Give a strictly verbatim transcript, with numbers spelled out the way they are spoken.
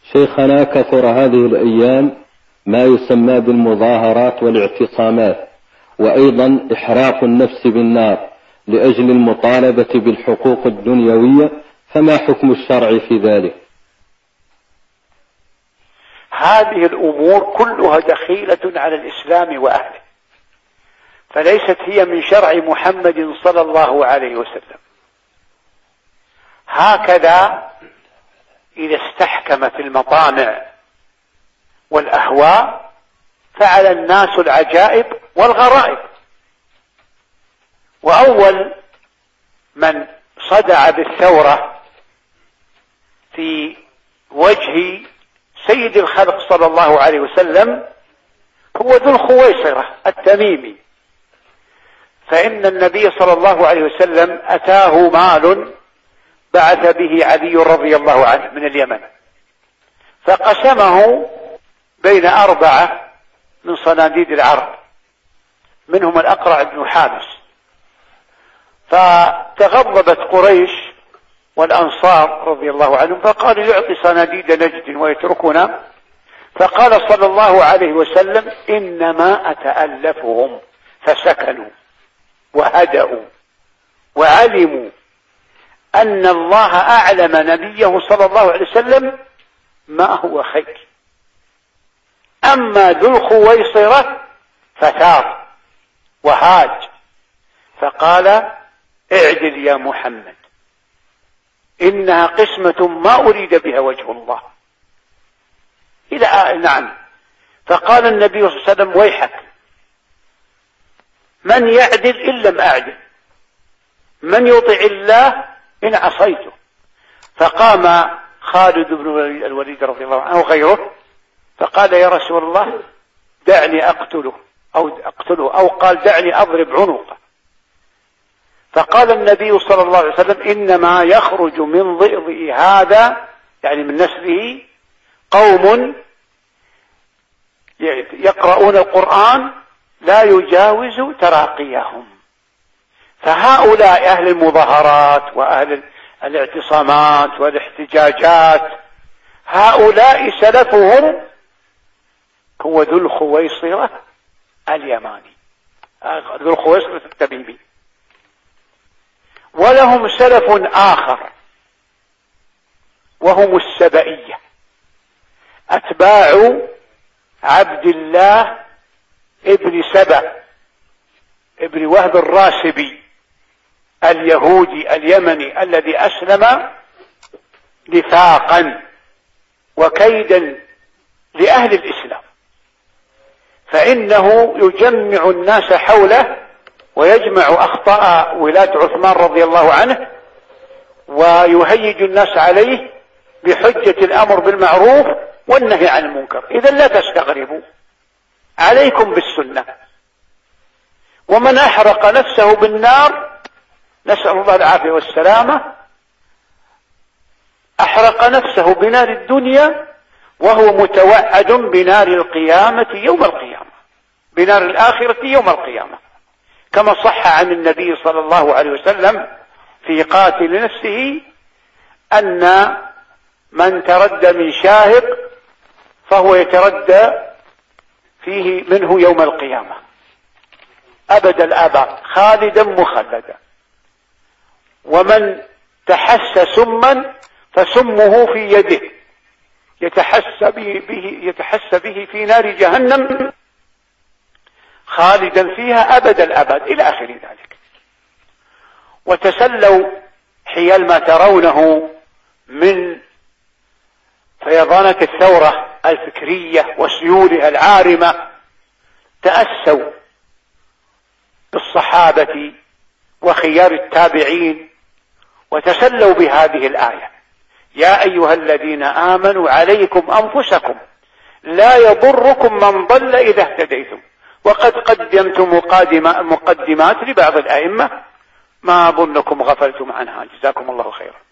شيخنا، كثر هذه الأيام ما يسمى بالمظاهرات والاعتصامات، وأيضا إحراق النفس بالنار لأجل المطالبة بالحقوق الدنيوية، فما حكم الشرع في ذلك؟ هذه الأمور كلها دخيلة على الإسلام وأهله، فليست هي من شرع محمد صلى الله عليه وسلم. هكذا إذا استحكمت المطامع والأهواء فعل الناس العجائب والغرائب. وأول من صدع بالثورة في وجه سيد الخلق صلى الله عليه وسلم هو ذو الخويصرة التميمي، فإن النبي صلى الله عليه وسلم أتاه مال بعث به علي رضي الله عنه من اليمن، فقسمه بين أربعة من صناديد العرب، منهم الأقرع بن حابس، فتغضبت قريش والأنصار رضي الله عنهم فقالوا يعطي صناديد نجد ويتركنا، فقال صلى الله عليه وسلم إنما أتألفهم، فسكنوا وهدأوا وعلموا أن الله أعلم نبيه صلى الله عليه وسلم ما هو خير. أما ذو الخويصرة فثار وهاج فقال اعدل يا محمد، إنها قسمة ما أريد بها وجه الله. إلى آه نعم. فقال النبي صلى الله عليه وسلم ويحك، من يعدل إن لم أعدل، من يطع الله إن عصيته. فقام خالد بن الوليد رضي الله عنه غيره فقال يا رسول الله دعني أقتله أو أقتله أو قال دعني أضرب عنقه. فقال النبي صلى الله عليه وسلم إنما يخرج من ضئضئ هذا، يعني من نسله، قوم يقرؤون القرآن لا يجاوز تراقيهم. فهؤلاء أهل المظاهرات وأهل الاعتصامات والاحتجاجات هؤلاء سلفهم هو ذو الخويصرة اليماني، ذو الخويصرة التميمي. ولهم سلف آخر وهم السبئية، أتباع عبد الله ابن سبأ ابن وهب الراسبي اليهودي اليمني الذي أسلم نفاقا وكيدا لأهل الإسلام، فإنه يجمع الناس حوله ويجمع أخطاء ولاة عثمان رضي الله عنه ويهيج الناس عليه بحجة الأمر بالمعروف والنهي عن المنكر. إذن لا تستغربوا، عليكم بالسنة. ومن أحرق نفسه بالنار، نسأل الله العافية والسلامة، أحرق نفسه بنار الدنيا وهو متوعد بنار القيامة يوم القيامة، بنار الآخرة يوم القيامة، كما صح عن النبي صلى الله عليه وسلم في قاتل نفسه أن من تردى من شاهق فهو يتردى فيه منه يوم القيامة أبد الآباد خالدا مخلدا. ومن تحس سما فسمه في يده يتحس به, به, يتحس به في نار جهنم خالدا فيها أبد الآباد إلى آخر ذلك. وتسلوا حيال ما ترونه من فيضانة الثورة الفكرية وسيولها العارمة، تأسوا بالصحابة وخيار التابعين وتسلوا بهذه الآية: يا أيها الذين آمنوا عليكم أنفسكم لا يضركم من ضل إذا اهتديتم. وقد قدمت مقدمات لبعض الأئمة ما أظنكم غفلتم عنها، جزاكم الله خيرا.